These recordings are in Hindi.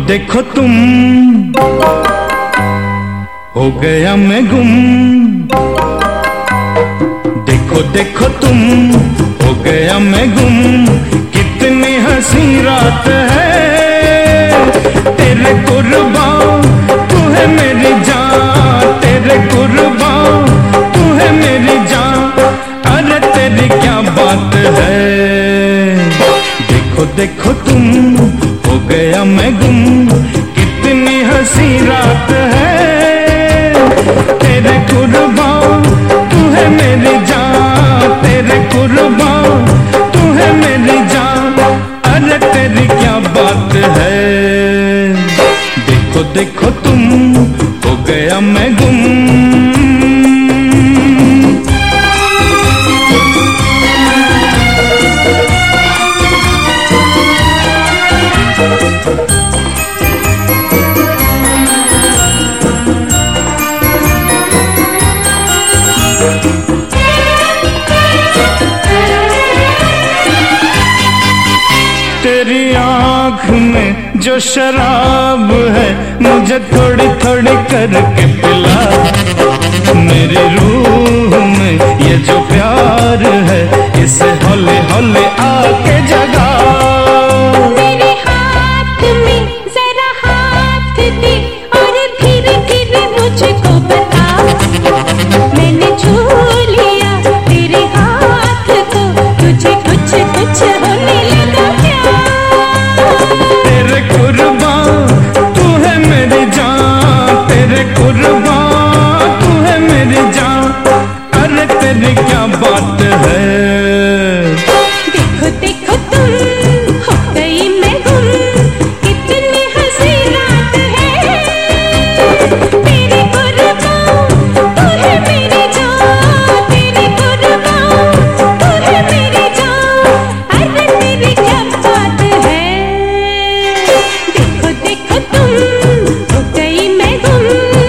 देखो तुम, हो गया मैं गुम। देखो देखो तुम, हो गया मैं गुम। कितनी हंसी रात है, तेरे कुर्बान तू है मेरी जान, तेरे कुर्बान तू है मेरी जान। अरे तेरी क्या बात है। देखो देखो तुम, हो गया मैं गुम। कितनी हंसी रात है, तेरे कुर्बान तू है मेरी जान, तेरे कुर्बान तू है मेरी जान। अरे तेरी क्या बात है। देखो देखो तुम, हो गया मैं गुम। तेरी आँख में जो शराब है, मुझे थोड़ी थोड़ी करके पिला। मेरी रूह में ये जो प्यार है, इसे हौले हौले आके जगा। मेरे हाथ में जरा हाथ दे और धीरे धीरे मुझको बता। मैंने छू लिया तेरे हाथ को, तुझे कुछ कुछ होने लगा क्या। तेरे कुर्बान तू है मेरी जान, तेरे कुर्बान तू है मेरी जान। अरे तेरी क्या बात है। देखो देखो तुम, हो गई मैं गुम। कितनी हंसी रात है, तेरे कुर्बान तू है मेरी जान, तेरे कुर्बान तू है मेरी जान। अरे तेरी क्या बात है। देखो देखो तुम, हो गई मैं गुम।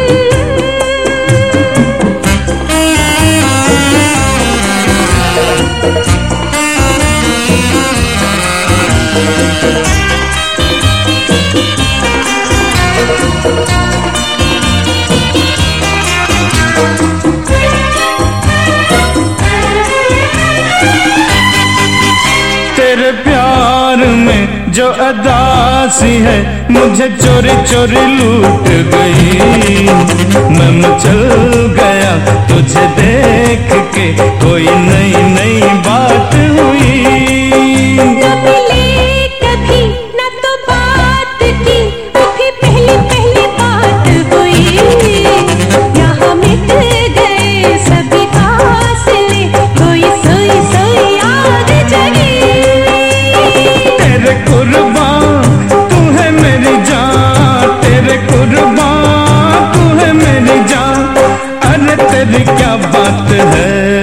तेरे प्यार में जो अदासी है, मुझे चोरी चोरी लूट गई। मैं मचल गया तुझे देख के, कोई नई नई बात हुई। न मिले कभी न तो बात की, अभी पहली पहली बात हुई। यहाँ मिट गए सभी फासले, कोई सोई सोई याद जगी। तेरे कुर्बान तू है मेरी जान, तेरे कुर्बान तू है मेरी जान। अरे तेरी क्या बात है।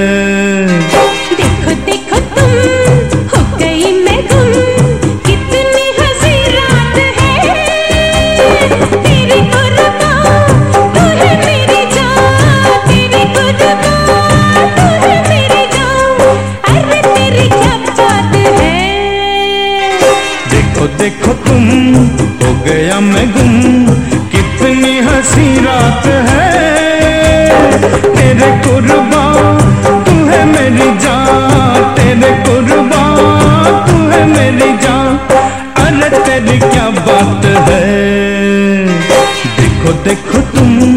देखो देखो तुम, हो गई मैं गुम। कितनी हंसी रात है, तेरे कुर्बान तू है मेरी जान, तेरे कुर्बान तू है मेरी जान। अरे तेरी क्या बात है। देखो देखो तुम, हो गया मैं गुम। कितनी हंसी रात है, तेरे कुर्बान तू है मेरी जान, तेरे कुर्बान तू है मेरी जान। अरे तेरी क्या बात है। देखो देखो तुम,